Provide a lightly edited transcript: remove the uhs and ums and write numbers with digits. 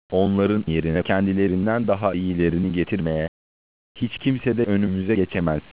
onların yerine kendilerinden daha iyilerini getirmeye hiç kimse de önümüze geçemez.